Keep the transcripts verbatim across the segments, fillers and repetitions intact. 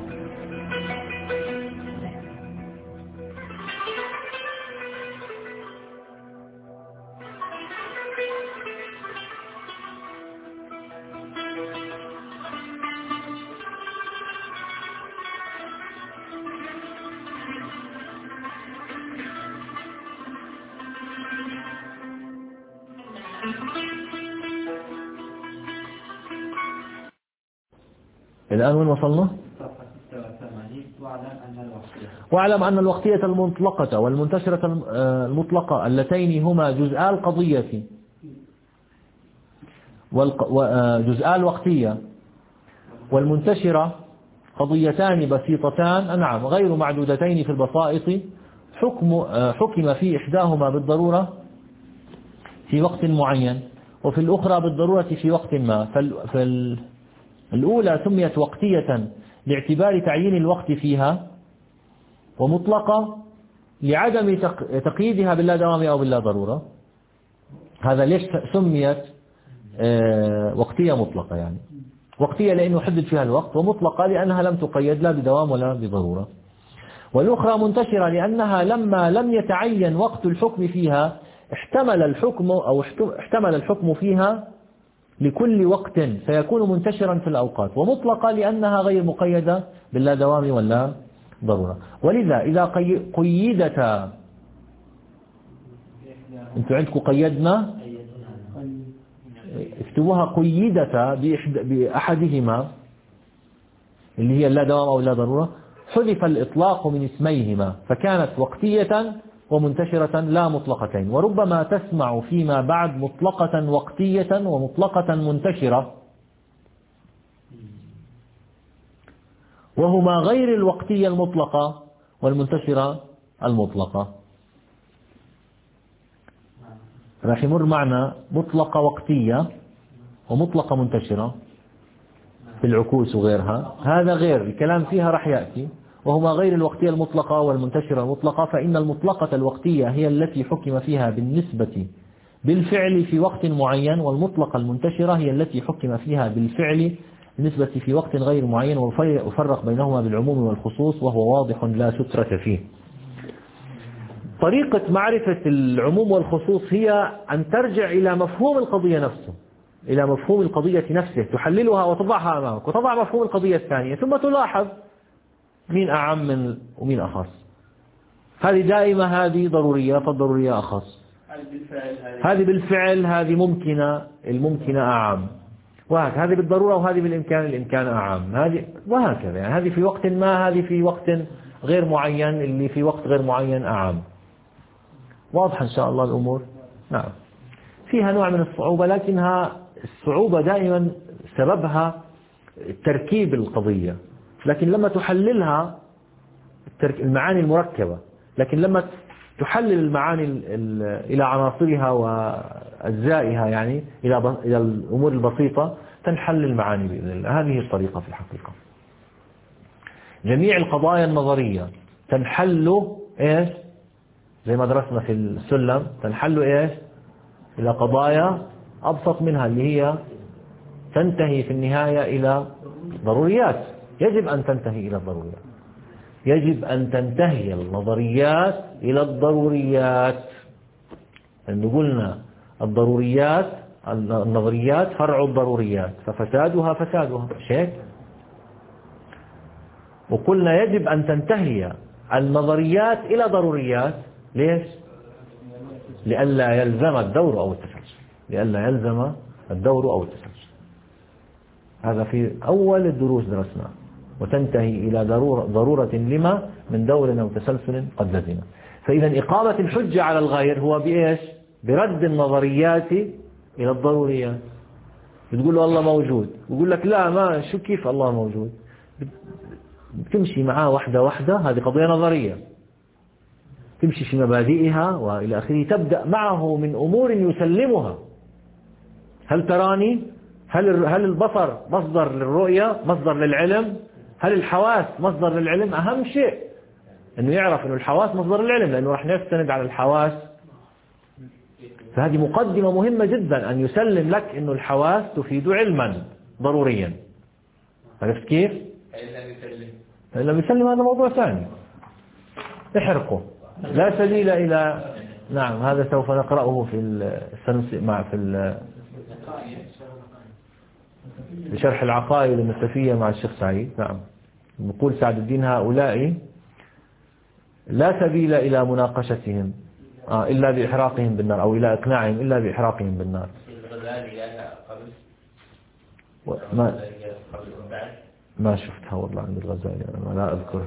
الآن وين وصلنا؟ واعلم أن الوقتية المطلقة والمنتشرة المطلقة اللتين هما جزءا القضية وجزءا الوقتية والمنتشرة قضيتان بسيطتان نعم غير معدودتين في البسائط حكم حكم في إحداهما بالضرورة في وقت معين وفي الأخرى بالضرورة في وقت ما. فالأولى سميت وقتية لاعتبار تعيين الوقت فيها، ومطلقة لعدم تقييدها باللا دوام أو باللا ضرورة. هذا ليش سميت وقتية مطلقة؟ يعني وقتية لأنه حدد فيها الوقت، ومطلقة لأنها لم تقيد لا بدوام ولا بضرورة. والأخرى منتشرة لأنها لما لم يتعين وقت الحكم فيها احتمل الحكم أو احتمل الحكم فيها لكل وقت فيكون منتشرا في الأوقات. ومطلقة لأنها غير مقيدة باللا دوام ولا ضرورة. ولذا إذا قيدتا، انتوا عندكم قيدنا، اكتبوها قيدتا بأحدهما اللي هي لا دوام أو لا ضرورة، حذف الإطلاق من اسميهما فكانت وقتية ومنتشرة لا مطلقتين. وربما تسمع فيما بعد مطلقة وقتية ومطلقة منتشرة، وهما غير الوقتية المطلقة والمنتشرة المطلقة. راح يمر معنا مطلقة وقتية ومطلقة منتشرة في العكوس وغيرها، هذا غير الكلام فيها راح يأتي. وهما غير الوقتية المطلقة والمنتشرة المطلقة، فإن المطلقة الوقتية هي التي حكم فيها بالنسبة بالفعل في وقت معين، والمطلقة المنتشرة هي التي حكم فيها بالفعل بالنسبة في وقت غير معين، وفرق بينهما بالعموم والخصوص وهو واضح لا سترة فيه. طريقة معرفة العموم والخصوص هي أن ترجع إلى مفهوم القضية نفسه، إلى مفهوم القضية نفسه، تحللها وتضعها أمامك وتضع مفهوم القضية الثانية، ثم تلاحظ مين أعم من ومين أخص. هذه دائما هذه ضرورية فالضرورية أخص، هذه بالفعل هذه ممكنة الممكنة أعم، وهكذا هذه بالضرورة وهذه بالإمكان الإمكان أعم، هذه وهكذا. يعني هذه في وقت ما، هذه في وقت غير معين، اللي في وقت غير معين أعم. واضح إن شاء الله الأمور؟ نعم. فيها نوع من الصعوبة، لكنها الصعوبة دائما سببها تركيب القضية، لكن لما تحللها المعاني المركبة، لكن لما تحلل المعاني إلى عناصرها وأجزائها، يعني إلى إلى الأمور البسيطة، تنحل المعاني بإذن الله. هذه الطريقة في الحقيقة. جميع القضايا النظرية تنحل إيش؟ زي ما درسنا في السلم، تنحل إيش؟ إلى قضايا أبسط منها، اللي هي تنتهي في النهاية إلى ضروريات. يجب أن تنتهي إلى الضروريات، يجب أن تنتهي النظريات إلى الضروريات. لأنه قلنا الضروريات النظريات فرع الضروريات، ففسادها فسادها شيء. وقلنا يجب أن تنتهي النظريات إلى ضروريات. ليش؟ لئلا يلزم الدور أو التسلسل، لئلا يلزم الدور أو التسلسل. هذا في أول الدروس درسنا. وتنتهي إلى ضرورة, ضرورة لما من دور أو تسلسل قد لزم. فإذا إقامة الحجة على الغير هو بإيش؟ برد النظريات إلى الضروريات. بتقول له الله موجود، ويقول لك لا، ما شو كيف الله موجود؟ بتمشي معاه واحدة واحدة، هذه قضية نظرية، تمشي في مبادئها وإلى آخره. تبدأ معه من أمور يسلمها. هل تراني؟ هل هل البصر مصدر للرؤية، مصدر للعلم؟ هل الحواس مصدر للعلم؟ أهم شيء أنه يعرف أنه الحواس مصدر للعلم، لأنه راح نستند على الحواس. فهذه مقدمة مهمة جدا، أن يسلم لك أنه الحواس تفيد علما ضروريا. عرفت كيف؟ فإن لم يسلم هذا موضوع ثاني، احرقه. لا سبيل إلى، نعم هذا سوف نقرأه في مع في بشرح العقائد النسفية مع الشيخ سعيد. نعم يقول سعد الدين هؤلاء لا سبيل إلى مناقشتهم آه إلا بإحراقهم بالنار، أو إلى إقناعهم إلا بإحراقهم بالنار. ما ما شفتها والله عند الغزالي، أنا لا أذكر.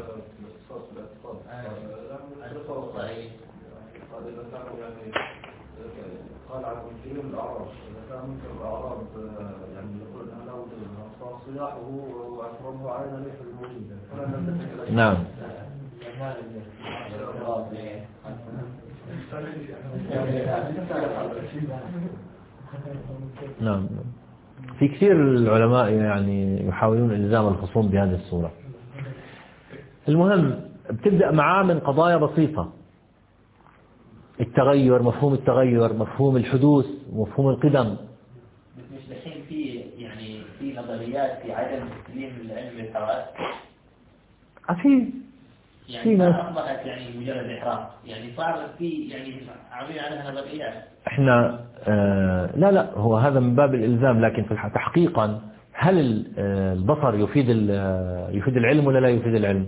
قال عن كلام الأعراب إذا كان ممكن الأعراب يعني يقول أن له صياحه وأكرمه عينا ليس الموجودة. نعم نعم في كثير العلماء يعني يحاولون إلزام الخصوم بهذه الصورة. المهم بتبدأ معاه من قضايا بسيطة، التغير، مفهوم التغير، مفهوم الحدوث، مفهوم القدم. مش دحين في يعني في نظريات في عدم تسليم العلم للحواس. أكيد. يعني ما أصبحت يعني مجرد إحراق، يعني صارت في يعني عاملين عليها نظريات. إحنا آه لا لا هو هذا من باب الإلزام، لكن في تحقيقا هل البصر يفيد يفيد العلم ولا لا يفيد العلم؟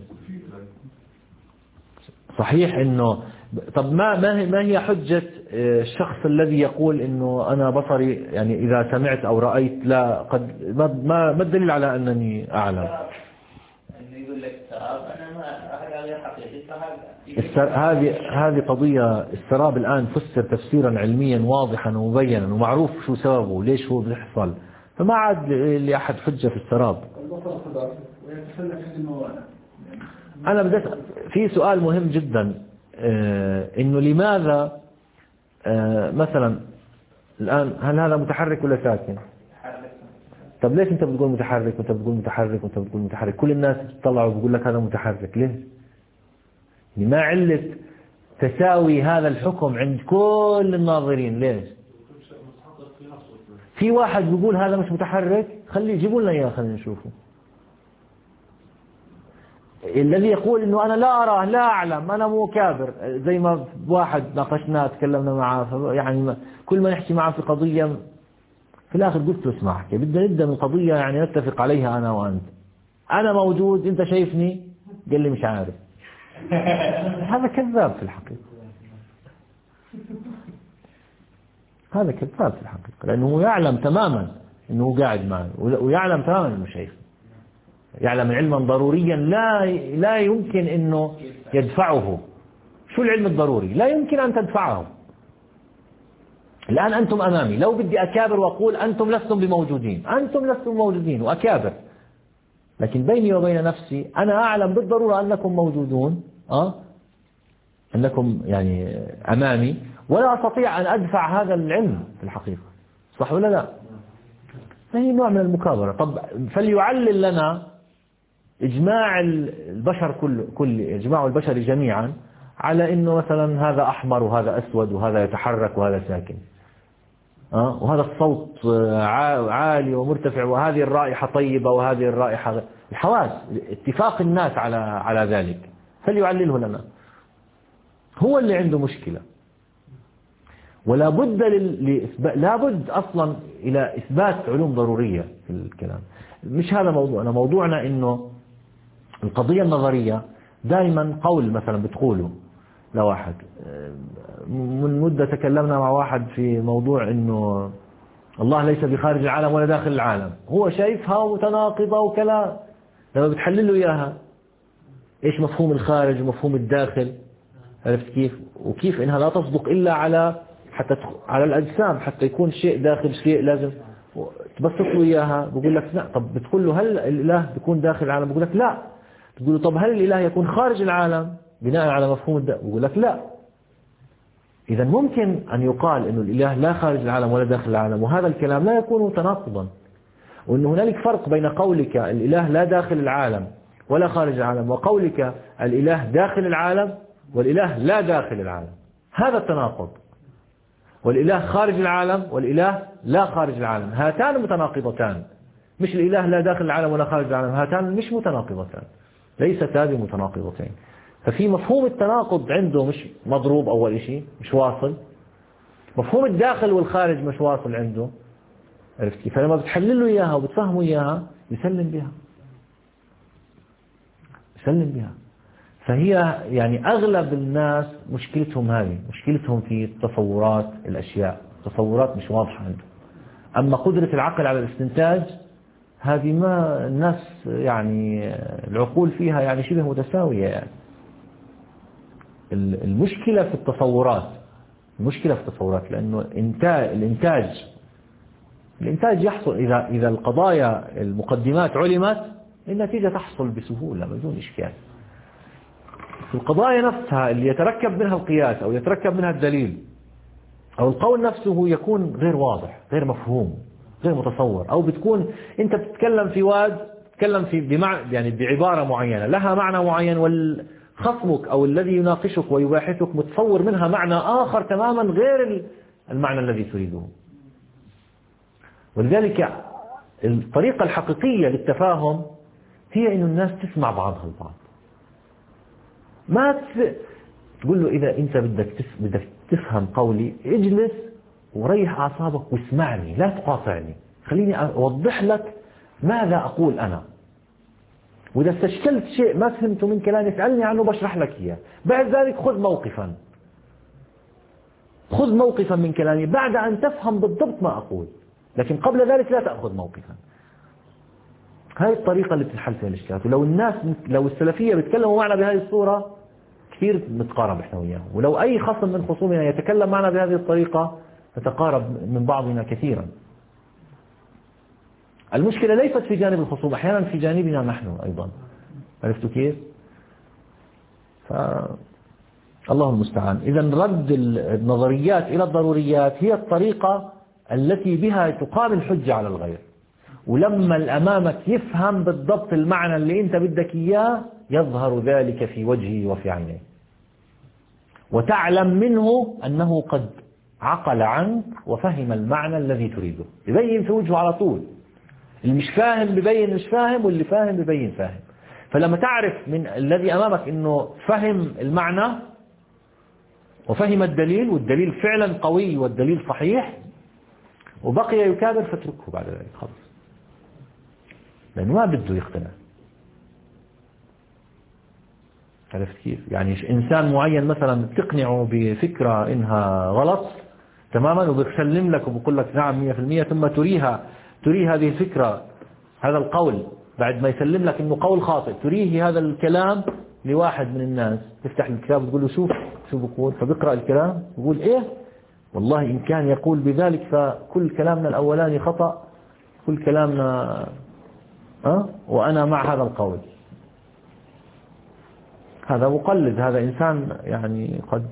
صحيح إنه طب ما ما هي ما هي حجة الشخص الذي يقول إنه أنا بصري يعني إذا سمعت أو رأيت لا قد ما ما ما الدليل على أنني أعلم؟ يقول لك السراب أنا ما هذا حقيقي هذه هذه قضية. السراب الآن فسر تفسيرا علميا واضحا ومبينا ومعروف شو سببه ليش هو بيحصل، فما عاد لأحد حجة في السراب. أنا بدأت في سؤال مهم جدا، آه إنه لماذا آه مثلا الآن هل هذا متحرك ولا ساكن؟ طب ليش أنت بتقول متحرك وأنت بتقول متحرك وأنت بتقول متحرك؟ كل الناس تطلعوا وبيقول لك هذا متحرك، ليش؟ ما علة تساوي هذا الحكم عند كل الناظرين؟ ليش؟ في واحد بيقول هذا مش متحرك، خليه يجيبوا لنا إياه خلينا نشوفه. الذي يقول إنه أنا لا أراه لا أعلم أنا مو كابر، زي ما واحد ناقشناه تكلمنا معه، يعني كل ما نحكي معه في قضية في الآخر قلت له اسمع حكي بدنا نبدأ من قضية يعني نتفق عليها أنا وأنت، أنا موجود أنت شايفني، قال لي مش عارف. هذا كذاب في الحقيقة، هذا كذاب في الحقيقة، لأنه يعلم تماما أنه قاعد معه ويعلم تماما أنه شايف، يعلم علما ضروريا لا لا يمكن أنه يدفعه. شو العلم الضروري؟ لا يمكن أن تدفعه. الآن أنتم أمامي، لو بدي أكابر وأقول أنتم لستم بموجودين، أنتم لستم موجودين وأكابر، لكن بيني وبين نفسي أنا أعلم بالضرورة أنكم موجودون، أه؟ أنكم يعني أمامي، ولا أستطيع أن أدفع هذا العلم في الحقيقة، صح ولا لا؟ فهي نوع من المكابرة. طب فليعلل لنا إجماع البشر كل كل إجماع البشر جميعا على إنه مثلا هذا أحمر وهذا أسود وهذا يتحرك وهذا ساكن، أه؟ وهذا الصوت عالي ومرتفع وهذه الرائحة طيبة وهذه الرائحة، الحواس اتفاق الناس على على ذلك، فليعلله لنا. هو اللي عنده مشكلة، ولا بد للإثبات، لا بد أصلا إلى إثبات علوم ضرورية في الكلام. مش هذا موضوعنا، موضوعنا إنه القضية النظرية دائما قول مثلا بتقوله لواحد. من مدة تكلمنا مع واحد في موضوع إنه الله ليس بخارج العالم ولا داخل العالم، هو شايفها متناقضة وكلام، لما بتحلل له إياها إيش مفهوم الخارج ومفهوم الداخل، عرفت كيف؟ وكيف إنها لا تصدق إلا على حتى على الأجسام، حتى يكون شيء داخل شيء لازم تبسط له إياها. بقول لك لا. طب بتقول له هل الإله بيكون داخل العالم؟ بقول لك لا. بتقول له طب هل الإله يكون خارج العالم بناء على مفهوم الداخل؟ بقول لك لا. إذا ممكن أن يقال إنه الإله لا خارج العالم ولا داخل العالم، وهذا الكلام لا يكون تناقضا، وأن هنالك فرق بين قولك الإله لا داخل العالم ولا خارج العالم وقولك الإله داخل العالم والإله لا داخل العالم. هذا التناقض. والإله خارج العالم والإله لا خارج العالم، هاتان متناقضتان. مش الإله لا داخل العالم ولا خارج العالم، هاتان مش متناقضتان، ليست هذه متناقضتين. ففي مفهوم التناقض عنده مش مضروب أول شيء، مش واصل. مفهوم الداخل والخارج مش واصل عنده، عرفت كيف؟ فلما بتحلل له إياها وبتفهموا إياها يسلم بها، يسلم بها. فهي يعني أغلب الناس مشكلتهم هذه، مشكلتهم في تصورات الأشياء، تصورات مش واضحة عندهم. أما قدرة العقل على الاستنتاج هذه ما الناس يعني العقول فيها يعني شبه متساوية. يعني المشكلة في التصورات، المشكلة في التصورات لأنه إنتاج الإنتاج الإنتاج يحصل إذا إذا القضايا المقدمات علمت النتيجة تحصل بسهولة بدون إشكال. القضايا نفسها اللي يتركب منها القياس أو يتركب منها الدليل أو القول نفسه يكون غير واضح، غير مفهوم، غير متصور، أو بتكون أنت بتتكلم في واد تتكلم في بمعنى يعني بعبارة معينة لها معنى معين، والخصمك أو الذي يناقشك ويباحثك متصور منها معنى آخر تماما غير المعنى الذي تريده. ولذلك الطريقة الحقيقية للتفاهم هي إن الناس تسمع بعضها البعض. ما تقول له إذا أنت بدك بدك تفهم قولي اجلس وريح أعصابك واسمعني، لا تقاطعني، خليني أوضح لك ماذا أقول أنا، وإذا استشكلت شيء ما فهمته من كلامي اسألني عنه بشرح لك إياه. بعد ذلك خذ موقفا، خذ موقفا من كلامي بعد أن تفهم بالضبط ما أقول، لكن قبل ذلك لا تأخذ موقفا. هاي الطريقة اللي بتنحل فيها الإشكالات. ولو الناس لو السلفية بيتكلموا معنا بهذه الصورة كثير نتقارب إحنا وياهم، ولو أي خصم من خصومنا يتكلم معنا بهذه الطريقة نتقارب من بعضنا كثيرا. المشكلة ليست في جانب الخصوم، أحيانا في جانبنا نحن أيضا. عرفتوا كيف؟ الله المستعان. إذا رد النظريات إلى الضروريات هي الطريقة التي بها تقام الحجة على الغير. ولما الأمامك يفهم بالضبط المعنى اللي أنت بدك إياه يظهر ذلك في وجهه وفي عينيه، وتعلم منه أنه قد عقل عنك وفهم المعنى الذي تريده، يبين في وجهه على طول. اللي مش فاهم ببين مش فاهم، واللي فاهم ببين فاهم. فلما تعرف من الذي أمامك أنه فهم المعنى وفهم الدليل، والدليل فعلا قوي والدليل صحيح، وبقي يكابر فاتركه بعد ذلك خلص، لأنه ما بده يقتنع. عرفت كيف؟ يعني إنسان معين مثلا تقنعه بفكرة إنها غلط تماما وبيسلم لك وبيقول لك نعم مية في المية، ثم تريها تريه هذه الفكرة، هذا القول بعد ما يسلم لك إنه قول خاطئ، تريه هذا الكلام لواحد من الناس، تفتح الكتاب وتقول له شوف شو بقول، فبقرأ الكلام يقول إيه والله إن كان يقول بذلك فكل كلامنا الأولاني خطأ، كل كلامنا أه؟ وأنا مع هذا القول. هذا مقلد، هذا إنسان يعني قد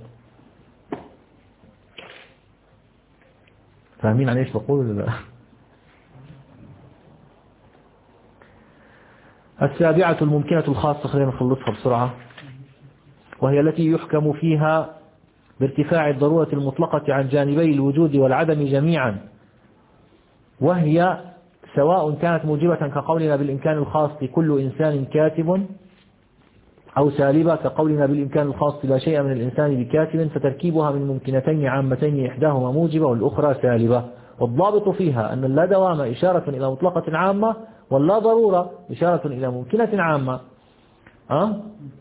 فاهمين عن إيش بقول لا. السابعة الممكنة الخاصة، خلينا نخلصها بسرعة، وهي التي يحكم فيها بارتفاع الضرورة المطلقة عن جانبي الوجود والعدم جميعا، وهي سواء كانت موجبة كقولنا بالإمكان الخاص كل إنسان كاتب، أو سالبة كقولنا بالإمكان الخاص لا شيء من الإنسان بكاتب، فتركيبها من ممكنتين عامتين إحداهما موجبة والأخرى سالبة. والضابط فيها أن اللا دوام إشارة إلى مطلقة عامة، واللا ضرورة إشارة إلى ممكنة عامة، أه؟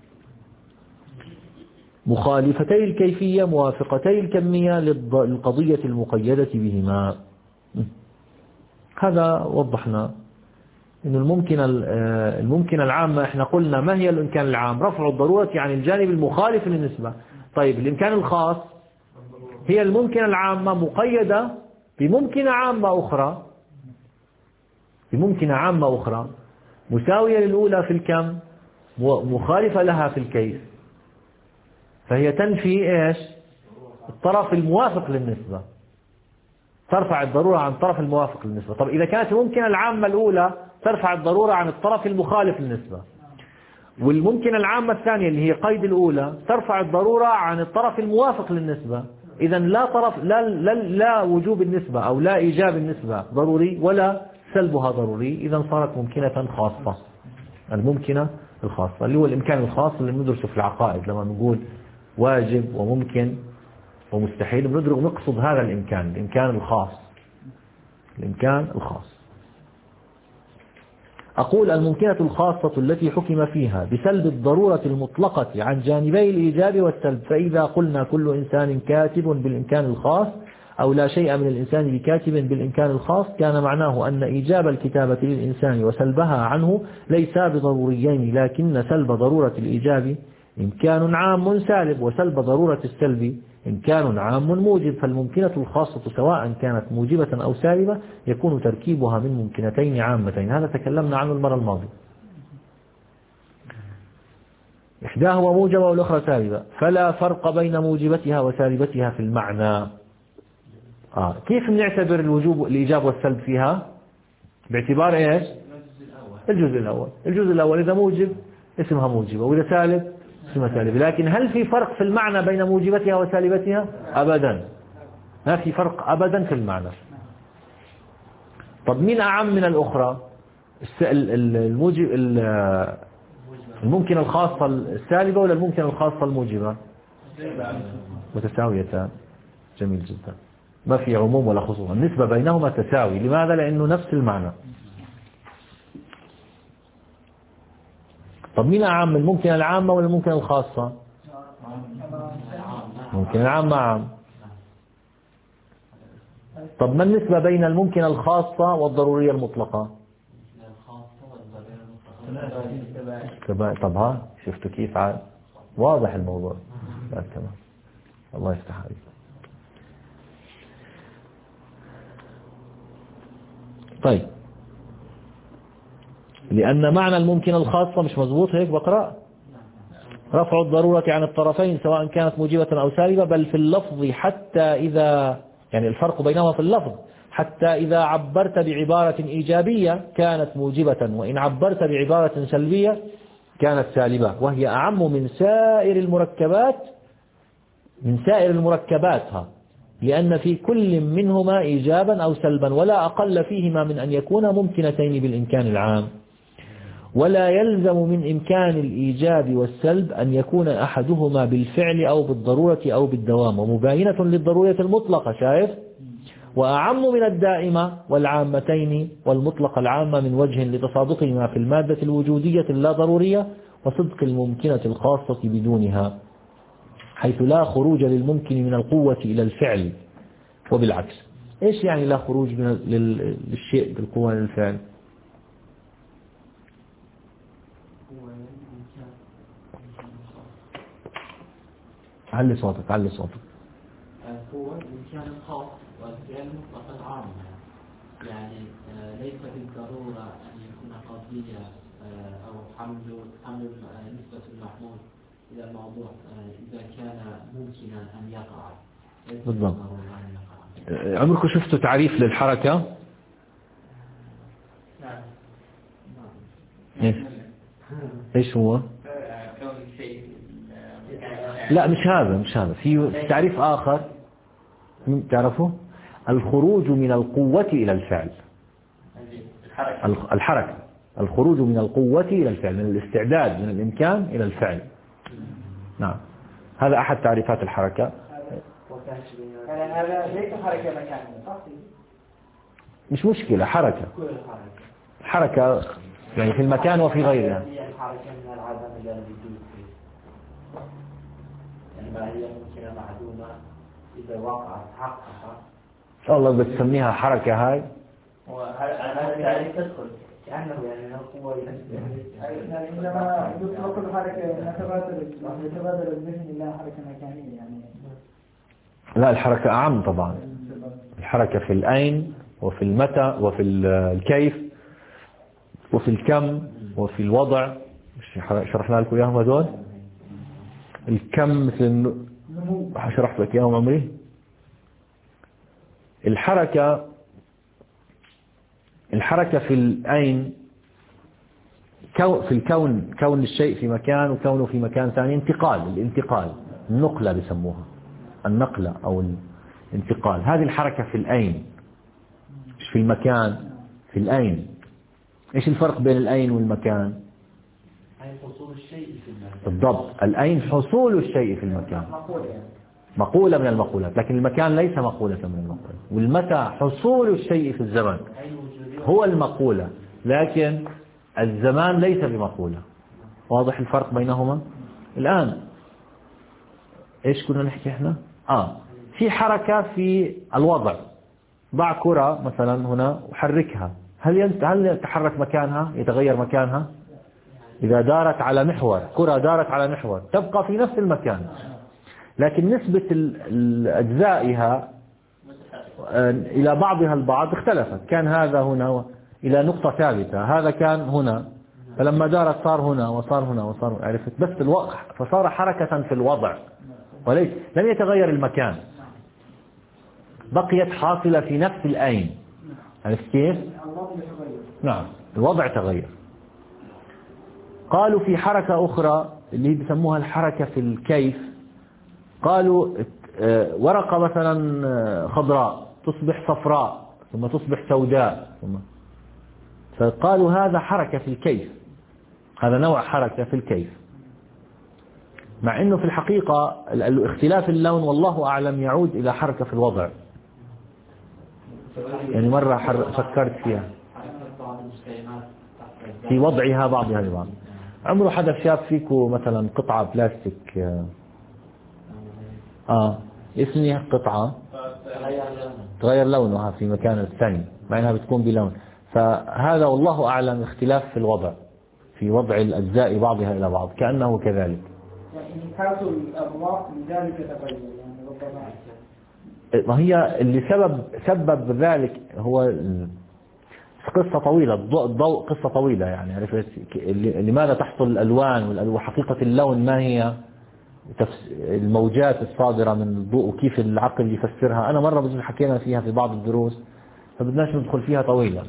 مخالفتي الكيفية موافقتي الكمية للقضية المقيدة بهما. هذا وضحنا إن الممكن الممكن العامة، إحنا قلنا ما هي الإمكان العام؟ رفع الضرورة عن الجانب المخالف للنسبة. طيب الإمكان الخاص هي الممكن العامة مقيدة بممكنة عامة أخرى، بممكنة عامة أخرى مساوية للأولى في الكم ومخالفة لها في الكيف، فهي تنفي إيش؟ الطرف الموافق للنسبة، ترفع الضرورة عن الطرف الموافق للنسبة. طب إذا كانت الممكنة العامة الأولى ترفع الضرورة عن الطرف المخالف للنسبة، والممكنة العامة الثانية اللي هي قيد الأولى ترفع الضرورة عن الطرف الموافق للنسبة، إذا لا طرف لا, لا لا وجوب النسبة أو لا إيجاب النسبة ضروري ولا سلبها ضروري، إذا صارت ممكنة خاصة. الممكنة الخاصة اللي هو الإمكان الخاص اللي بندرسه في العقائد، لما نقول واجب وممكن ومستحيل بندرس نقصد هذا الإمكان، الإمكان الخاص، الإمكان الخاص. أقول الممكنة الخاصة التي حكم فيها بسلب الضرورة المطلقة عن جانبي الإيجاب والسلب، فإذا قلنا كل إنسان كاتب بالإمكان الخاص أو لا شيء من الإنسان بكاتب بالإمكان الخاص، كان معناه أن إيجاب الكتابة للإنسان وسلبها عنه ليس بضروريين، لكن سلب ضرورة الإيجاب إمكان عام سالب، وسلب ضرورة السلب إمكان عام موجب. فالممكنة الخاصة سواء كانت موجبة أو سالبة يكون تركيبها من ممكنتين عامتين. هذا تكلمنا عنه المرة الماضية. إحداهما موجبة والأخرى سالبة، فلا فرق بين موجبتها وسالبتها في المعنى. آه. كيف نعتبر الوجوب الإيجاب والسلب فيها؟ باعتبار إيش؟ الجزء الأول. الجزء الأول إذا موجب اسمها موجبة، وإذا سالب اسمها سالبة. لكن هل في فرق في المعنى بين موجبتها وسالبتها؟ أبدا، ما في فرق أبدا في المعنى. طب مين أعم من الأخرى؟ الموجب الممكن الخاصة السالبة ولا الممكن الخاصة الموجبة؟ متساويتان. جميل جدا، ما في عموم ولا خصوص، النسبة بينهما تساوي. لماذا؟ لأنه نفس المعنى. طب مين أعم، الممكن العامة ولا الممكن الخاصة؟ ممكن العامة عام. طب ما النسبة بين الممكن الخاصة والضرورية المطلقة؟ طب ها شفتوا كيف عاد واضح الموضوع. تمام، الله يفتح عليك. طيب، لأن معنى الممكن الخاصة مش مضبوط هيك بقرأ، رفع الضرورة عن الطرفين سواء كانت موجبة أو سالبة، بل في اللفظ حتى إذا، يعني الفرق بينهما في اللفظ، حتى إذا عبرت بعبارة إيجابية كانت موجبة، وإن عبرت بعبارة سلبية كانت سالبة، وهي أعم من سائر المركبات من سائر المركباتها، لأن في كل منهما إيجابا أو سلبا، ولا أقل فيهما من أن يكون ممكنتين بالإمكان العام. ولا يلزم من إمكان الإيجاب والسلب أن يكون أحدهما بالفعل أو بالضرورة أو بالدوام، ومباينة للضرورة المطلقة، شايف؟ وأعم من الدائمة والعامتين والمطلق العامة من وجه لتصادقهما في المادة الوجودية اللا ضرورية وصدق الممكنة الخاصة بدونها، حيث لا خروج للممكن من القوة إلى الفعل وبالعكس. إيش يعني لا خروج من للشيء بالقوة إلى الفعل؟ علي صوتك علي صوتك. هو الإمكان الخاص والفعل مطلقا عاما، يعني ليس بالضرورة أن يكون قضية أو حمل حمل نسبة المحمول إلى الموضوع إذا كان ممكنا أن يقع. بالضبط. عمركم شفتوا تعريف للحركة؟ نعم. إيش هو؟ لا مش هذا مش هذا في تعريف آخر تعرفه؟ الخروج من القوة إلى الفعل. الحركة، الخروج من القوة إلى الفعل، من الاستعداد، من الإمكان إلى الفعل. نعم، هذا أحد تعريفات الحركة. هذا ليس حركة مكانية، مش مشكلة، حركة حركة يعني في المكان وفي غيره. الحركة من العدم إلى الوجود، يعني ما هي ممكنة معدومة إذا وقعت حقها. إن شاء الله بتسميها حركة هاي. وهذا يعني تدخل كأنه يعني من القوة إلى يعني عندما تطلق الحركة نتبادل نتبادل الذهن إلى حركة مكانية يعني. لا، الحركة أعم طبعا. الحركة في الأين وفي المتى وفي الكيف وفي الكم وفي الوضع، شرحنا لكم إياهم هذول. الكم مثل شرحت لك إياهم عمري. الحركة الحركة في الأين في الكون، كون الشيء في مكان وكونه في مكان ثاني، انتقال، الانتقال، النقلة بسموها، النقلة أو الانتقال. هذه الحركة في الأين، مش في المكان. في الأين. إيش الفرق بين الأين والمكان؟ أي حصول الشيء في المكان. بالضبط، الأين حصول الشيء في المكان، مقولة من المقولات، لكن المكان ليس مقولة من المقولات. والمتى حصول الشيء في الزمن هو المقولة، لكن الزمان ليس بمقولة. واضح الفرق بينهما؟ الآن إيش كنا نحكي إحنا؟ آه في حركة في الوضع. ضع كرة مثلا هنا وحركها، هل هل يتحرك مكانها؟ يتغير مكانها؟ إذا دارت على محور، كرة دارت على محور تبقى في نفس المكان، لكن نسبة أجزائها إلى بعضها البعض اختلفت. كان هذا هنا إلى نقطة ثابتة، هذا كان هنا، فلما دارت صار هنا وصار هنا وصار، عرفت؟ بس الوقت فصار حركة في الوضع وليس، لم يتغير المكان، بقيت حاصلة في نفس الأين. عرفت كيف؟ نعم، الوضع تغير. قالوا في حركة أخرى اللي بيسموها الحركة في الكيف. قالوا ورقة مثلا خضراء تصبح صفراء ثم تصبح سوداء ثم، فقالوا هذا حركة في الكيف، هذا نوع حركة في الكيف، مع أنه في الحقيقة اختلاف اللون والله أعلم يعود إلى حركة في الوضع. يعني مرة فكرت فيها في وضعها بعضها لبعض. عمره حدا شاف فيكو مثلا قطعة بلاستيك آه اسمها قطعة تغير لونها في مكان الثاني مع أنها بتكون بلون، فهذا والله أعلم اختلاف في الوضع، في وضع الأجزاء بعضها إلى بعض، كأنه كذلك. يعني حالة الأرواح لذلك تغير، يعني ربما ما هي اللي سبب سبب ذلك هو قصة طويلة، الضوء قصة طويلة يعني. عرفت لماذا تحصل الألوان وحقيقة اللون ما هي الموجات الصادرة من الضوء وكيف العقل يفسرها. أنا مرة بس حكينا فيها في بعض الدروس فبدناش ندخل فيها طويلة،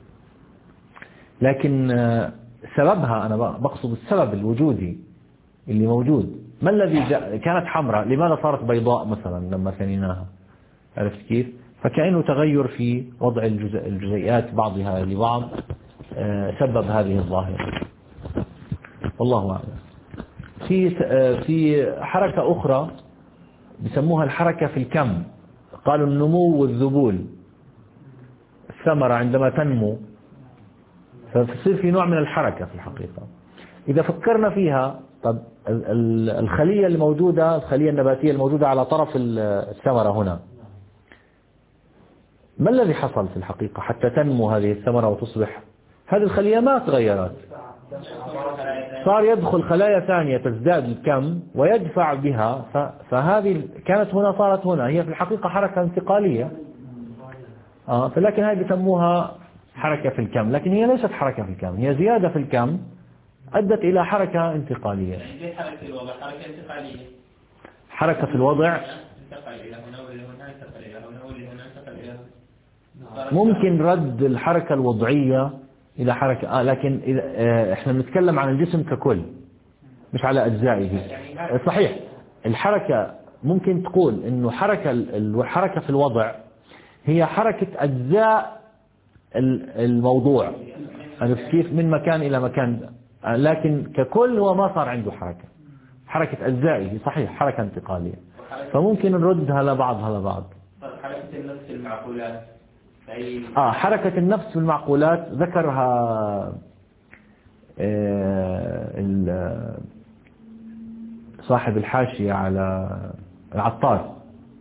لكن سببها أنا بقصد السبب الوجودي اللي موجود. ما الذي كانت حمراء لماذا صارت بيضاء مثلا لما ثنيناها؟ عرفت كيف؟ فكأنه تغير في وضع الجزيئات بعضها لبعض سبب هذه الظاهرة، والله أعلم. في في حركة أخرى بيسموها الحركة في الكم. قالوا النمو والذبول، الثمرة عندما تنمو فتصير في نوع من الحركة في الحقيقة. إذا فكرنا فيها، طب الخلية الموجودة، الخلية النباتية الموجودة على طرف الثمرة هنا، ما الذي حصل في الحقيقة حتى تنمو هذه الثمرة وتصبح؟ هذه الخلية ما تغيرت، صار يدخل خلايا ثانية تزداد الكم ويدفع بها، فهذه كانت هنا صارت هنا. هي في الحقيقة حركة انتقالية آه فلكن هذه بيسموها حركة في الكم، لكن هي ليست حركة في الكم، هي زيادة في الكم أدت إلى حركة انتقالية. يعني حركة الوضع حركة انتقالية، حركة في الوضع انتقل إلى هنا وإلى هنا، انتقل إلى هنا وإلى هنا، انتقل إلى هنا. ممكن رد الحركة الوضعية إلى حركة آه لكن آه إحنا بنتكلم عن الجسم ككل مش على أجزائه. صحيح، الحركة ممكن تقول إنه حركة الحركة في الوضع هي حركة أجزاء الموضوع، عرفت كيف؟ من مكان إلى مكان، لكن ككل هو ما صار عنده حركة، حركة أجزائه صحيح حركة انتقالية، فممكن نردها لبعضها لبعض. حركة النفس في المعقولات آه حركة النفس في المعقولات ذكرها آه صاحب الحاشية على العطار،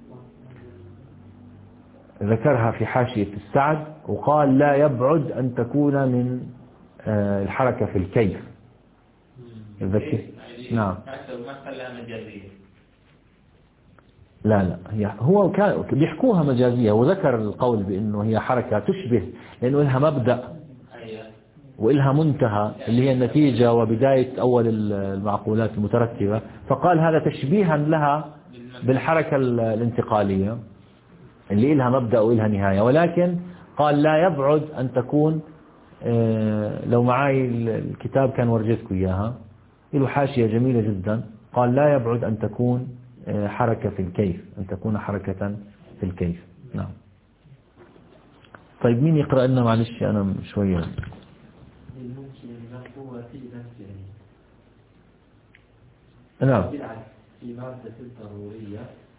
ذكرها في حاشية السعد وقال لا يبعد أن تكون من آه الحركة في الكيف. الذكي نعم لا لا هي هو كان بيحكوها مجازية، وذكر القول بأنه هي حركة تشبه، لأنه لها مبدأ وإلها منتهى اللي هي النتيجة وبداية أول المعقولات المترتبة، فقال هذا تشبيها لها بالحركة الانتقالية اللي إلها مبدأ وإلها نهاية، ولكن قال لا يبعد أن تكون لو معاي الكتاب كان ورجيتكم إياها، له حاشية جميلة جدا، قال لا يبعد أن تكون حركة في الكيف، أن تكون حركة في الكيف. نعم. طيب مين يقرأ لنا معلش أنا شوية. الممكن المفهوم في نفسه. نعم. في مادة الضرورية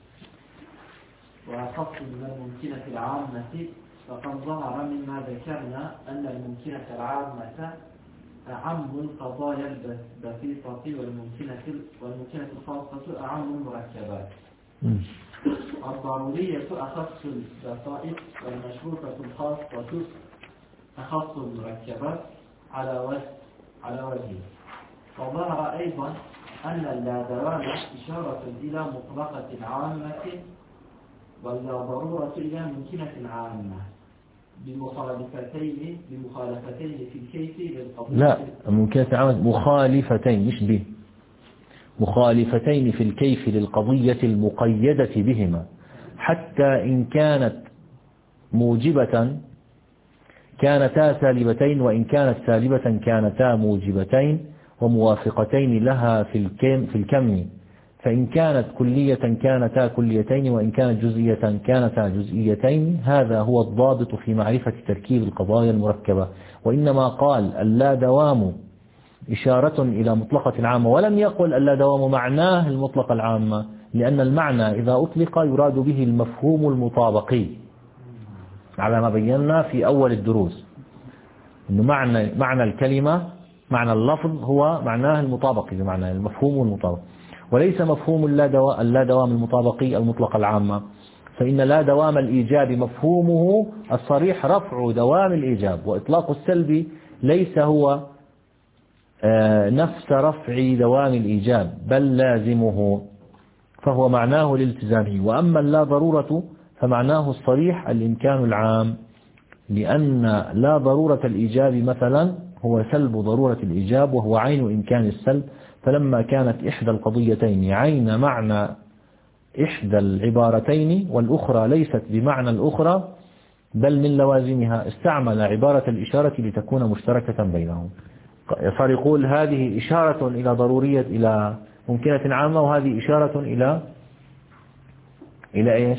وأخص من الممكنة العامة، فقد ظهر مما ذكرنا أن الممكنة العامة أعم القضايا البسيطة والممكنة والممكنة الخاصة أعم المركبات. الضرورية أخص البسائط والمشروطة الخاصة أخص المركبات على وجه على وجه. وظهر أيضا أن اللادوام إشارة إلى مطلقة عامة ولا ضرورة إلى ممكنة عامة بمخالفتين بمخالفتين في الكيف للقضية. لا، ممكنة عامة مخالفتين مش به، مخالفتين في الكيف للقضية المقيدة بهما، حتى إن كانت موجبة كانتا سالبتين، وإن كانت سالبة كانتا موجبتين وموافقتين لها في الكم في الكم، فإن كانت كلية كانتا كليتين، وإن كانت جزئية كانتا جزئيتين. هذا هو الضابط في معرفة تركيب القضايا المركبة. وإنما قال اللا دوام إشارة إلى مطلقة العامة، ولم يقل اللا دوام معناه المطلقة العامة، لأن المعنى إذا أطلق يراد به المفهوم المطابقي على ما بينا في أول الدروس، إنه معنى معنى الكلمة معنى اللفظ هو معناه المطابقي، بمعنى المفهوم المطابق، وليس مفهوم اللا دوام المطابقي المطلقة العامة. فإن لا دوام الإيجاب مفهومه الصريح رفع دوام الإيجاب، وإطلاق السلب ليس هو نفس رفع دوام الإيجاب بل لازمه، فهو معناه الالتزامي. وأما اللا ضرورة فمعناه الصريح الإمكان العام، لأن لا ضرورة الإيجاب مثلا هو سلب ضرورة الإيجاب، وهو عين إمكان السلب. فلما كانت إحدى القضيتين عين معنى إحدى العبارتين والأخرى ليست بمعنى الأخرى بل من لوازمها، استعمل عبارة الإشارة لتكون مشتركة بينهم. صار يقول هذه إشارة إلى ضرورية إلى ممكنة عامة، وهذه إشارة إلى إلى إيش؟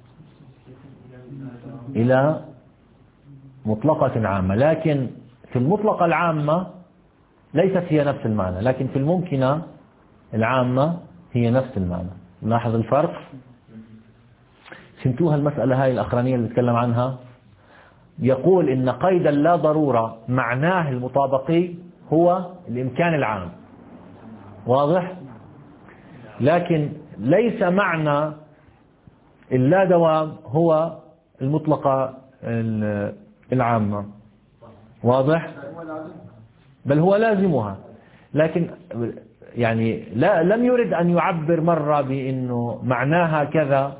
إلى مطلقة عامة. لكن في المطلقة العامة ليست هي نفس المعنى، لكن في الممكنة العامة هي نفس المعنى. لاحظ الفرق؟ فهمتوها المسألة هاي الأخرانية اللي نتكلم عنها؟ يقول إن قيد اللا ضرورة معناه المطابقي هو الإمكان العام، واضح؟ لكن ليس معنى اللا دوام هو المطلقة العامة، واضح؟ بل هو لازمها. لكن يعني لا لم يرد أن يعبر مرة بأنه معناها كذا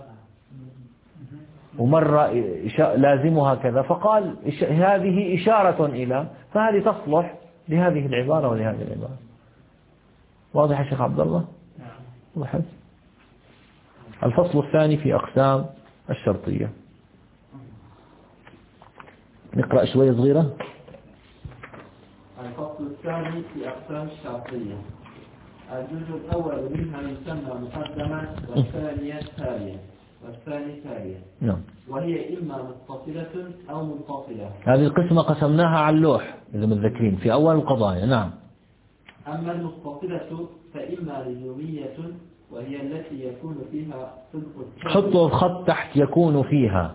ومرة لازمها كذا، فقال هذه إشارة إلى، فهذه تصلح لهذه العبارة ولهذه العبارة. واضح يا شيخ عبد الله؟ واضح. الفصل الثاني في أقسام الشرطية. نقرأ شوية صغيرة. الفصل الثاني في أقسام الشرطية. الجزء الأول منها يسمى مقدما، والثانية تالية، والثاني تالية. نعم. وهي إما متصلة أو منفصلة. هذه القسمة قسمناها على اللوح إذا متذكرين في أول القضايا. نعم. أما المتصلة فإما لزومية، وهي التي يكون فيها صدق. حطوا خط تحت يكون فيها،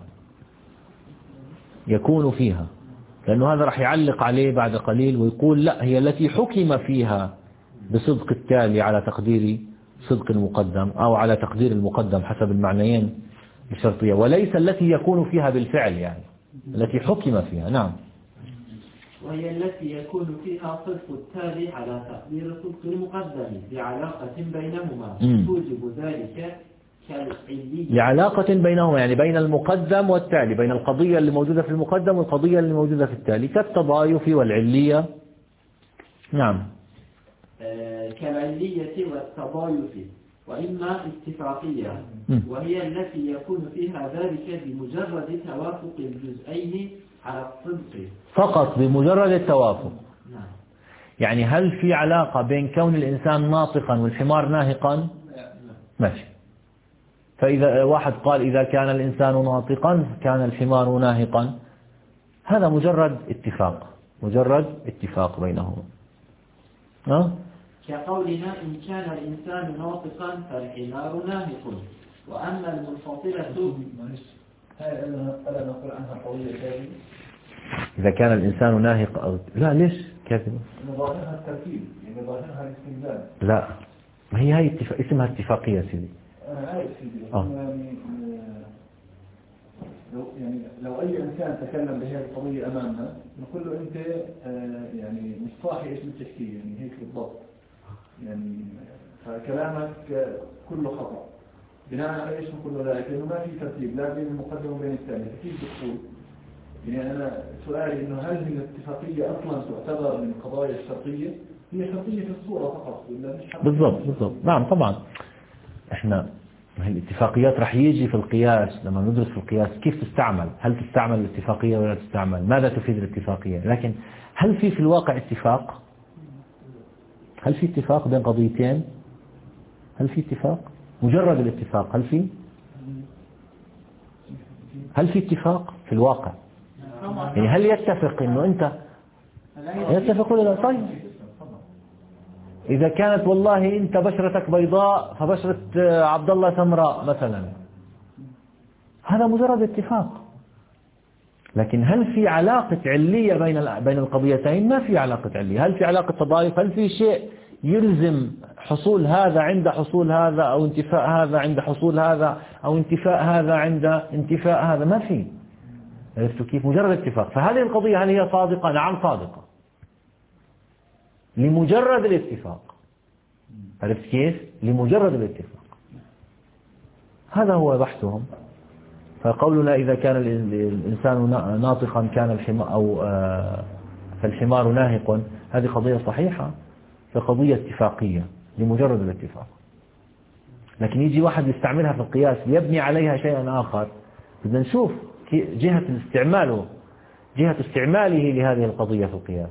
يكون فيها، لأنه هذا راح يعلق عليه بعد قليل ويقول لا، هي التي حكم فيها بصدق التالي على تقدير صدق المقدم، أو على تقدير المقدم حسب المعنيين الشرطية، وليس التي يكون فيها بالفعل، يعني التي حكم فيها. نعم. وهي التي يكون فيها صدق التالي على تقدير صدق المقدم بعلاقة بينهما توجب ذلك كالعلية. لعلاقة بينهما يعني بين المقدم والتالي، بين القضية اللي موجودة في المقدم والقضية اللي موجودة في التالي، كالتضايف والعلية. نعم. آه كالعلية والتضايف. وإما اتفاقية، وهي التي يكون فيها ذلك بمجرد توافق الجزئين على الصدق فقط، بمجرد التوافق. نعم. يعني هل في علاقة بين كون الإنسان ناطقا والحمار ناهقا؟ ماشي. فإذا واحد قال إذا كان الإنسان ناطقا كان الحمار ناهقا، هذا مجرد اتفاق، مجرد اتفاق بينهم. أه؟ كقولنا إن كان الإنسان ناطقا فالحمار ناهق، وأما المنفصلة ألا نقول عنها قوية كاذبة؟ إذا كان الإنسان ناهق أو لا ليش كاذبة؟ ظاهرها الترتيب، يعني ظاهرها الاستدلال. لا، ما هي هاي اتفاق، اسمها اتفاقية سيدي. أنا عارف سيدي، آه. يعني لو يعني لو أي إنسان تكلم بهذه القضية أمامنا نقول له أنت آه يعني مش صاحي إيش بتحكي، يعني هيك بالضبط، يعني فكلامك كله خطأ. بناء على إيش نقول له ذلك؟ لأنه ما في ترتيب لا بين المقدم وبين الثاني. كيف بتقول؟ يعني أنا سؤالي إنه هل هي الاتفاقية أصلا تعتبر من القضايا الشرطية؟ هي شرطية في الصورة فقط ولا مش حرطية؟ بالضبط بالضبط، نعم طبعا. إحنا هي الاتفاقيات رح يجي في القياس، لما ندرس في القياس كيف تستعمل، هل تستعمل الاتفاقية ولا تستعمل، ماذا تفيد الاتفاقية. لكن هل في في الواقع اتفاق؟ هل في اتفاق بين قضيتين؟ هل في اتفاق؟ مجرد الاتفاق هل في؟ هل في اتفاق في الواقع؟ يعني هل يتفق انه انت يتفق ولا لا؟ طيب اذا كانت والله انت بشرتك بيضاء فبشرة عبد الله سمراء مثلا، هذا مجرد اتفاق. لكن هل في علاقة علية بين بين القضيتين؟ ما في علاقة علية. هل في علاقة تضايق؟ هل في شيء يلزم حصول هذا عند حصول هذا، أو انتفاء هذا عند حصول هذا، أو انتفاء هذا عند انتفاء هذا؟ ما في. عرفتوا كيف؟ مجرد اتفاق. فهذه القضية هل هي صادقة؟ نعم صادقة لمجرد الاتفاق. عرفت كيف؟ لمجرد الاتفاق. هذا هو بحثهم. فقولنا إذا كان الإنسان ناطقا كان الحمار أو فالحمار ناهق، هذه قضية صحيحة، فقضية اتفاقية لمجرد الاتفاق. لكن يجي واحد يستعملها في القياس ليبني عليها شيئا آخر، بدنا نشوف جهة استعماله، جهة استعماله لهذه القضية في القياس.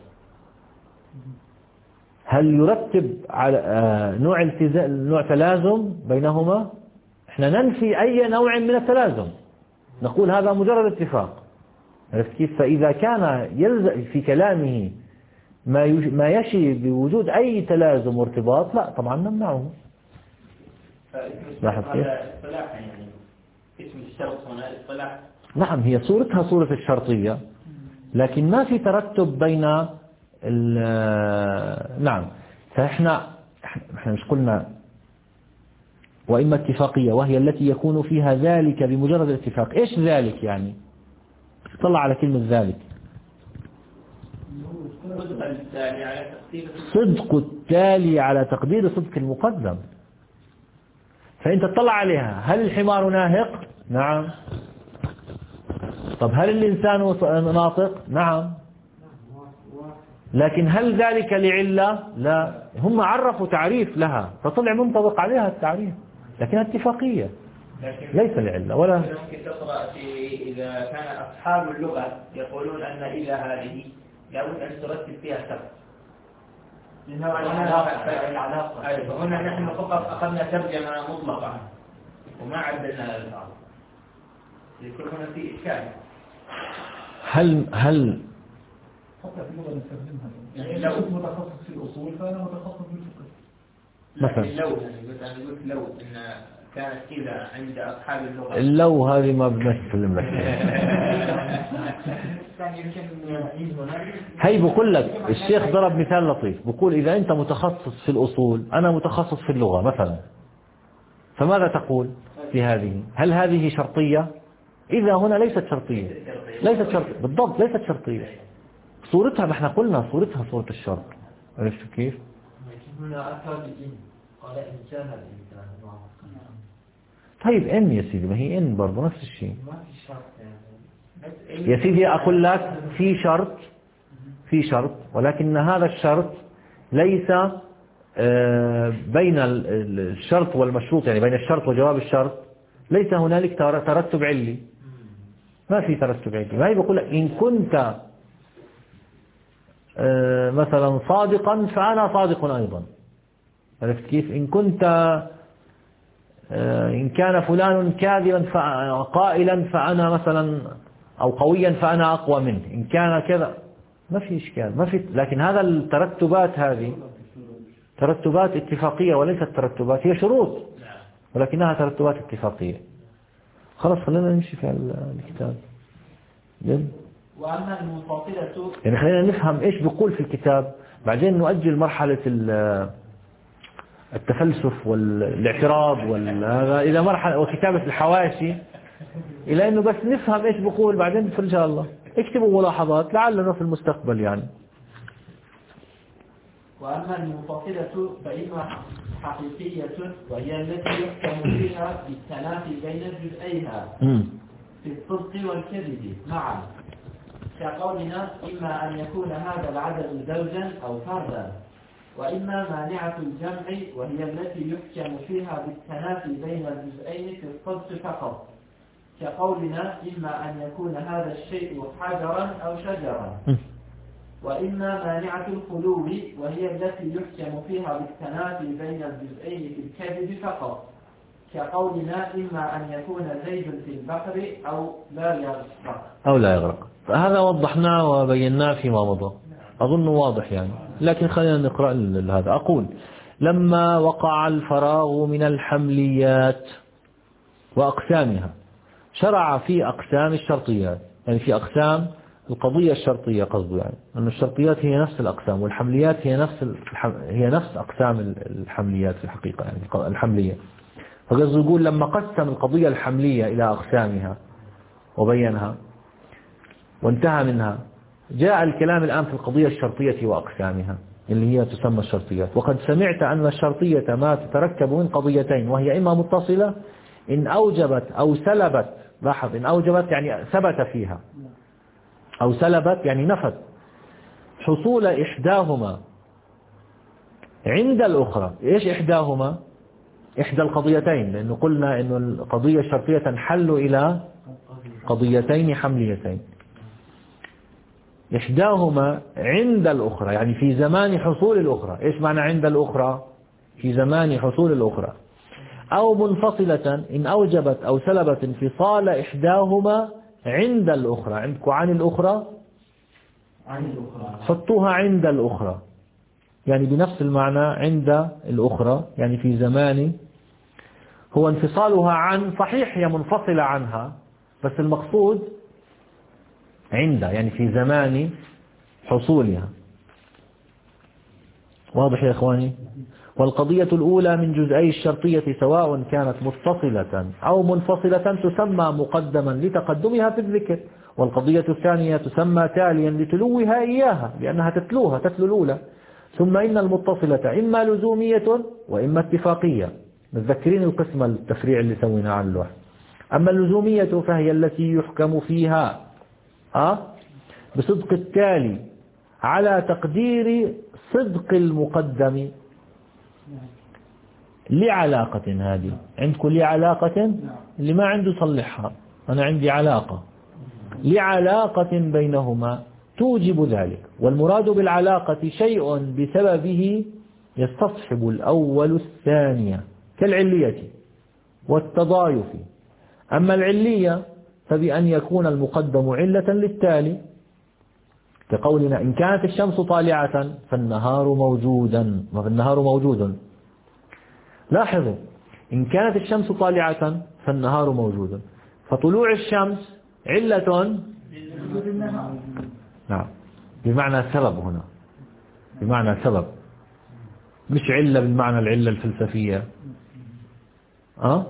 هل يرتب على نوع التزام، نوع تلازم بينهما؟ احنا ننفي أي نوع من التلازم، نقول هذا مجرد اتفاق. عرفت كيف؟ فإذا كان يلزم في كلامه ما ما يشي بوجود أي تلازم وارتباط، لا طبعا نمنعه. لاحظ كيف؟ يعني اسم الشرط هنا اصطلاح. نعم هي صورتها صورة الشرطية، لكن ما في ترتب بين نعم. فإحنا احنا مش قلنا وإما اتفاقية وهي التي يكون فيها ذلك بمجرد الاتفاق. إيش ذلك يعني؟ طلع على كلمة ذلك. صدق التالي على تقدير صدق المقدم. فأنت تطلع عليها، هل الحمار ناهق؟ نعم. طب هل الإنسان ناطق؟ نعم. لكن هل ذلك لعلة؟ لا. هم عرفوا تعريف لها فطلع منطبق عليها التعريف، لكنها اتفاقية ليس لعلة ولا. ممكن تقرأ في إذا كان أصحاب اللغة يقولون أن إلى هذه لابد أن ترتب فيها شرط. العلاقة. أيوة. هنا نحن فقط أخذنا ترجمة مطلقة وما عدلنا الألفاظ. يكون هنا في إشكال. هل هل حتى في اللغة نستخدمها، يعني لو كنت متخصص في الأصول فأنا متخصص في الفقه. مثلا لو أنا قلت لو إن كانت إذا عند أصحاب اللغة، لو هذه ما بدنا نتكلم لك. هي بقول لك الشيخ ضرب مثال لطيف، بقول إذا أنت متخصص في الأصول أنا متخصص في اللغة مثلا، فماذا تقول في هذه؟ هل هذه شرطية؟ إذا هنا ليست شرطية، ليست شرطية بالضبط، ليست شرطية. صورتها ما احنا قلنا صورتها صورة الشرط. عرفتوا كيف؟ طيب إن يا سيدي، ما هي إن برضو نفس الشيء يا سيدي. أقول لك في شرط، في شرط، ولكن هذا الشرط ليس بين الشرط والمشروط، يعني بين الشرط وجواب الشرط ليس هنالك ترتب علي، ما في ترتب علي. ما هي بقول لك إن كنت مثلا صادقا فأنا صادق أيضا. عرفت كيف؟ إن كنت إن كان فلان كاذبا قائلا فأنا مثلا أو قويا فأنا أقوى منه، إن كان كذا ما في إشكال، ما في. لكن هذا الترتبات هذه ترتبات اتفاقية وليست ترتبات، هي شروط ولكنها ترتبات اتفاقية. خلاص خلينا نمشي في الكتاب. وأما المنفصلة يعني خلينا نفهم إيش بيقول في الكتاب، بعدين نؤجل مرحلة التفلسف والاعتراض وهذا إلى مرحلة وكتابة الحواشي، إلى أنه بس نفهم إيش بيقول، بعدين إن شاء الله اكتبوا ملاحظات لعلنا في المستقبل يعني. وأما المنفصلة فإما حقيقية وهي التي يحكم فيها بالتنافي بين جزئيها في الصدق والكذب معا، كقولنا إما أن يكون هذا العدد زوجا أو فردا، وإما مانعة الجمع وهي التي يحكم فيها بالتنافي بين الجزئين في الصدق فقط، كقولنا إما أن يكون هذا الشيء حجرا أو شجرا، وإما مانعة الخلو وهي التي يحكم فيها بالتنافي بين الجزئين في الكذب فقط، كقولنا إما أن يكون زيد في البحر أو لا يغرق أو لا يغرق. فهذا وضحناه وبيناه فيما مضى، أظن واضح يعني. لكن خلينا نقرأ هذا. أقول لما وقع الفراغ من الحمليات وأقسامها شرع في أقسام الشرطيات، يعني في أقسام القضية الشرطية قصده، يعني أن الشرطيات هي نفس الأقسام والحمليات هي نفس الحم... هي نفس أقسام الحمليات في الحقيقة، يعني الحملية. فقصده يقول لما قسم القضية الحملية إلى أقسامها وبينها وانتهى منها، جاء الكلام الآن في القضية الشرطية وأقسامها اللي هي تسمى الشرطيات. وقد سمعت أن الشرطية ما تتركب من قضيتين، وهي إما متصلة إن أوجبت أو سلبت، لاحظ إن أوجبت يعني ثبت فيها، أو سلبت يعني نفت حصول إحداهما عند الأخرى. إيش إحداهما؟ إحدى القضيتين، لأنه قلنا إنه القضية الشرطية تنحل إلى قضيتين حمليتين. إحداهما عند الأخرى يعني في زمان حصول الأخرى. إيش معنى عند الأخرى؟ في زمان حصول الأخرى. أو منفصلة إن أوجبت أو سلبت انفصال إحداهما عند الأخرى. عندكم عن الأخرى، عن الأخرى حطوها عند الأخرى، يعني بنفس المعنى عند الأخرى، يعني في زمان هو انفصالها عن، صحيح هي منفصلة عنها بس المقصود عند، يعني في زمان حصولها. واضح يا إخواني؟ والقضية الأولى من جزئي الشرطية سواء كانت متصلة أو منفصلة تسمى مقدما لتقدمها في الذكر، والقضية الثانية تسمى تاليا لتلوها إياها لأنها تتلوها تتلو الأولى. ثم إن المتصلة إما لزومية وإما اتفاقية. متذكرين القسم التفريع اللي سوينا على اللوح. أما اللزومية فهي التي يحكم فيها أه؟ بصدق التالي على تقدير صدق المقدم لعلاقة. هذه عندكم لعلاقة، اللي ما عنده صلحها، أنا عندي علاقة، لعلاقة بينهما توجب ذلك. والمراد بالعلاقة شيء بسببه يستصحب الأول الثانية كالعلية والتضايف. أما العلية فبأن يكون المقدم علة للتالي، كقولنا إن كانت الشمس طالعة فالنهار موجودا، فالنهار موجود. لاحظوا إن كانت الشمس طالعة فالنهار موجود، فطلوع الشمس علة، نعم، بمعنى سبب هنا، بمعنى سبب، مش علة بالمعنى العلة الفلسفية. أه؟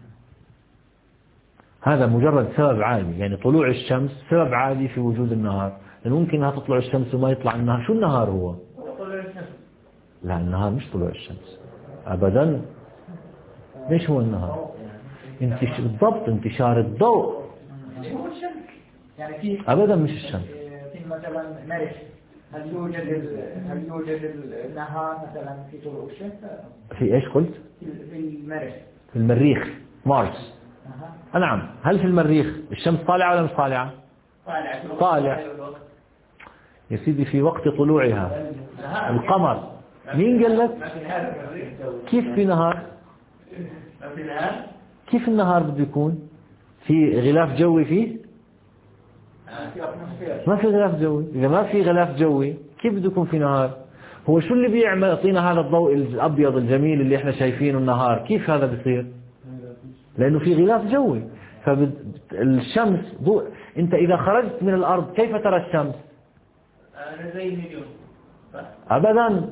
هذا مجرد سبب عادي، يعني طلوع الشمس سبب عادي في وجود النهار، لأن ممكن انها تطلع الشمس وما يطلع النهار. شو النهار هو؟ لا، النهار مش طلوع الشمس أبدا. ليش هو النهار؟ انتش... بالضبط انتشار الضوء. هو الشمس يعني في أبدا مش الشمس. في مثلا مريخ، هل يوجد هل يوجد النهار مثلا في طلوع الشمس؟ في ايش قلت؟ في المريخ. في المريخ، مارس. أه. نعم. هل في المريخ الشمس طالعة ولا مش طالعة؟ طالع. طالع يا سيدي في وقت طلوعها. القمر مين قال لك؟ كيف في نهار؟ كيف النهار بده يكون؟ في غلاف جوي فيه؟ ما في غلاف جوي. إذا ما في غلاف جوي كيف بده يكون في نهار؟ هو شو اللي بيعمل يعطينا هذا الضوء الأبيض الجميل اللي احنا شايفينه النهار؟ كيف هذا بيصير؟ لأنه في غلاف جوي. فالشمس ضوء. أنت إذا خرجت من الأرض كيف ترى الشمس؟ أنا زي النجوم. أبدا،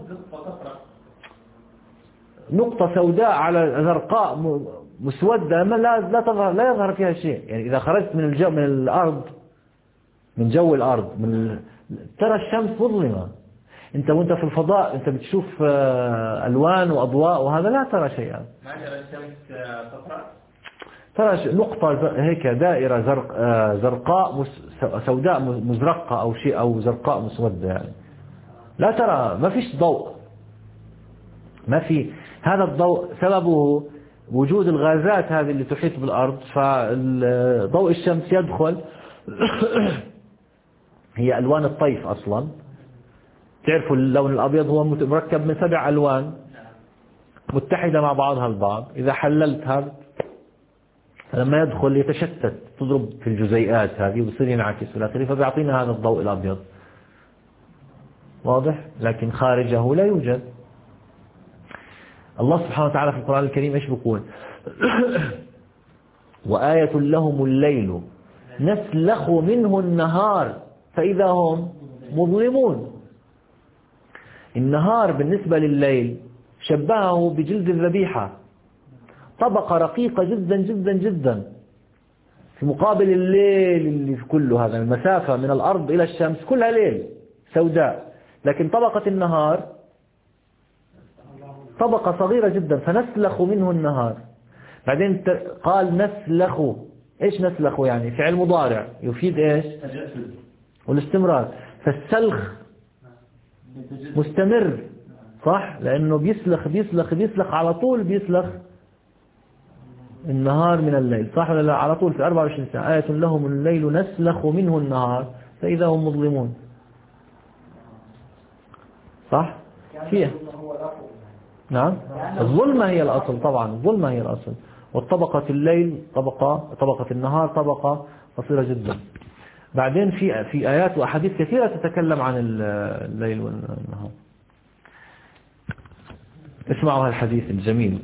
نقطة سوداء على زرقاء مسودة لا لا تظهر، لا يظهر فيها شيء. يعني إذا خرجت من الجو من الأرض من جو الأرض من ال... ترى الشمس مظلمة. أنت وأنت في الفضاء أنت بتشوف ألوان وأضواء وهذا لا ترى شيئا. ما ترى الشمس صفراء؟ ترى نقطة هيك دائرة زرق زرقاء سوداء مزرقة أو شيء أو زرقاء مسودة يعني. لا ترى، ما فيش ضوء، ما في. هذا الضوء سببه وجود الغازات هذه اللي تحيط بالأرض. فضوء الشمس يدخل هي ألوان الطيف أصلا. تعرفوا اللون الأبيض هو مركب من سبع ألوان متحدة مع بعضها البعض. إذا حللتها فلما يدخل يتشتت، تضرب في الجزيئات هذه ويصير ينعكس في الآخر، فبيعطينا هذا الضوء الأبيض. واضح؟ لكن خارجه لا يوجد. الله سبحانه وتعالى في القرآن الكريم ايش بيقول؟ وآية لهم الليل نسلخ منه النهار فإذا هم مظلمون. النهار بالنسبة لليل شبهه بجلد الذبيحة، طبقة رقيقة جدا جدا جدا، في مقابل الليل اللي في كله هذا المسافة من الأرض إلى الشمس كلها ليل سوداء. لكن طبقة النهار طبقة صغيرة جدا، فنسلخ منه النهار. بعدين قال نسلخ. ايش نسلخ يعني؟ فعل مضارع يفيد ايش؟ والاستمرار. فالسلخ مستمر، صح؟ لانه بيسلخ بيسلخ بيسلخ على طول، بيسلخ النهار من الليل، صح ولا لا؟ على طول في أربعة وعشرين ساعة. آية لهم الليل نسلخ منه النهار فإذا هم مظلمون، صح؟ فيها نعم. الظلمة هي الأصل طبعا، الظلمة هي الأصل. والطبقة الليل طبقة، طبقة النهار طبقة قصيرة جدا. بعدين في في آيات وأحاديث كثيرة تتكلم عن الليل والنهار. اسمعوا هالحديث الجميل.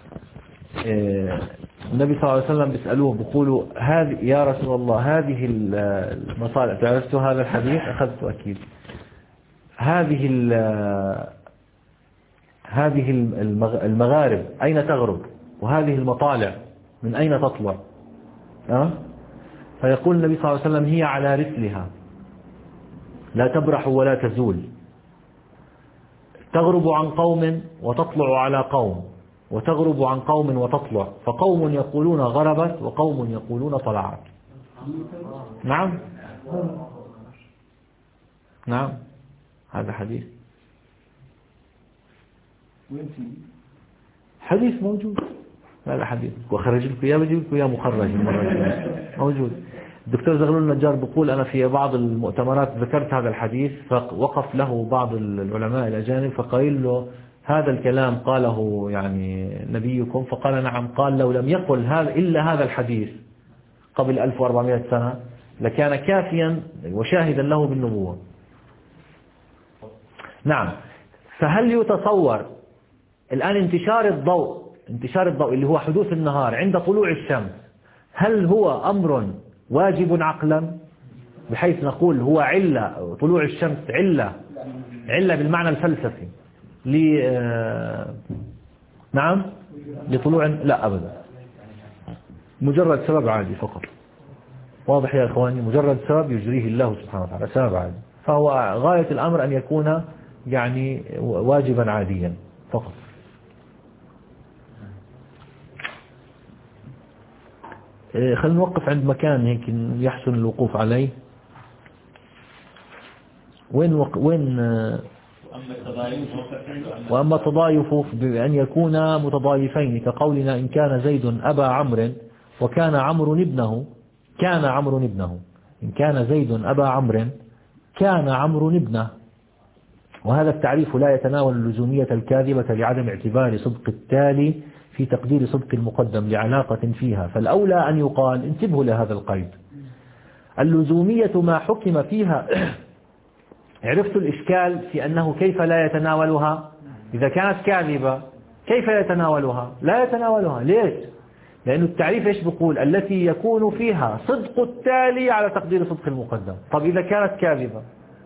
النبي صلى الله عليه وسلم بيسألوه بيقولوا هذه يا رسول الله هذه المصالح، تعرفتوا هذا الحديث؟ أخذته أكيد. هذه هذه المغارب أين تغرب؟ وهذه المطالع من أين تطلع؟ أه؟ فيقول النبي صلى الله عليه وسلم هي على رسلها لا تبرح ولا تزول، تغرب عن قوم وتطلع على قوم، وتغرب عن قوم وتطلع، فقوم يقولون غربت وقوم يقولون طلعت. نعم نعم هذا حديث حديث موجود. هذا حديث وخرج لكم يا بجيب لكم يا مخرج المرة الجاية موجود. الدكتور زغلول النجار بيقول أنا في بعض المؤتمرات ذكرت هذا الحديث، فوقف له بعض العلماء الأجانب فقال له هذا الكلام قاله يعني نبيكم؟ فقال نعم. قال لو لم يقل هذا إلا هذا الحديث قبل ألف وأربعمائة سنة لكان كافيا وشاهدا له بالنبوة. نعم. فهل يتصور الآن انتشار الضوء انتشار الضوء اللي هو حدوث النهار عند طلوع الشمس، هل هو أمر واجب عقلا بحيث نقول هو علة طلوع الشمس علة علة بالمعنى الفلسفي ل نعم لطلوع؟ لا أبدا، مجرد سبب عادي فقط. واضح يا إخواني؟ مجرد سبب يجريه الله سبحانه وتعالى، سبب عادي. فهو غاية الأمر أن يكون يعني واجبا عاديا فقط. خلينا نوقف عند مكان هيك يحسن الوقوف عليه. وين وق... وين وأما التضايف بأن يكون متضايفين كقولنا إن كان زيد أبا عمرو وكان عمرو ابنه كان عمرو ابنه إن كان زيد أبا عمرو كان عمرو ابنه. وهذا التعريف لا يتناول اللزومية الكاذبة لعدم اعتبار صدق التالي في تقدير صدق المقدم لعلاقة فيها، فالأولى أن يقال انتبهوا لهذا القيد اللزومية ما حكم فيها. عرفت الإشكال في أنه كيف لا يتناولها؟ إذا كانت كاذبة كيف يتناولها؟ لا يتناولها. ليش؟ لأن التعريف إيش بيقول؟ التي يكون فيها صدق التالي على تقدير صدق المقدم. طب إذا كانت كاذبة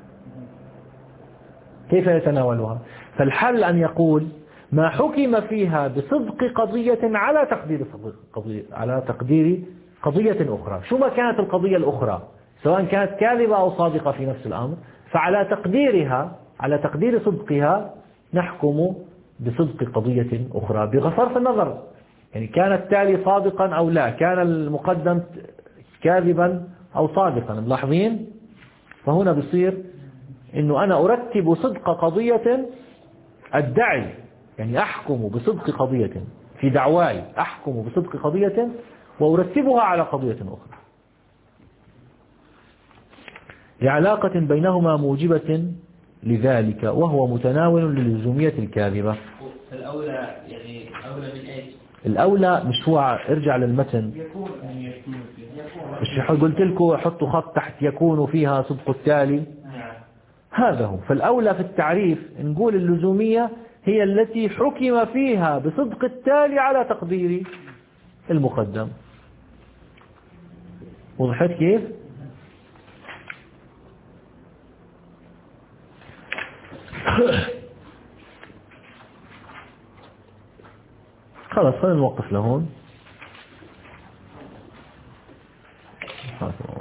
كيف يتناولها؟ فالحل أن يقول ما حكم فيها بصدق قضية على تقدير قضية على تقدير قضية أخرى. شو ما كانت القضية الأخرى سواء كانت كاذبة أو صادقة في نفس الأمر، فعلى تقديرها على تقدير صدقها نحكم بصدق قضية أخرى بصرف النظر يعني كان التالي صادقا أو لا، كان المقدم كاذبا أو صادقا. ملاحظين؟ فهنا بصير إنه أنا أرتب صدق قضية أدعي، يعني أحكم بصدق قضية في دعواي، أحكم بصدق قضية وأرتبها على قضية أخرى لعلاقة بينهما موجبة لذلك، وهو متناول للزومية الكاذبة. الأولى يعني أولى من إيش؟ الأولى مش هو، ارجع للمتن. يكون يعني يكون مش قلت لكم حطوا خط تحت يكون فيها صدق التالي؟ هذا هو. فالأولى في التعريف نقول اللزومية هي التي حكم فيها بصدق التالي على تقدير المقدم. وضحت كيف؟ خلاص خلينا نوقف لهون.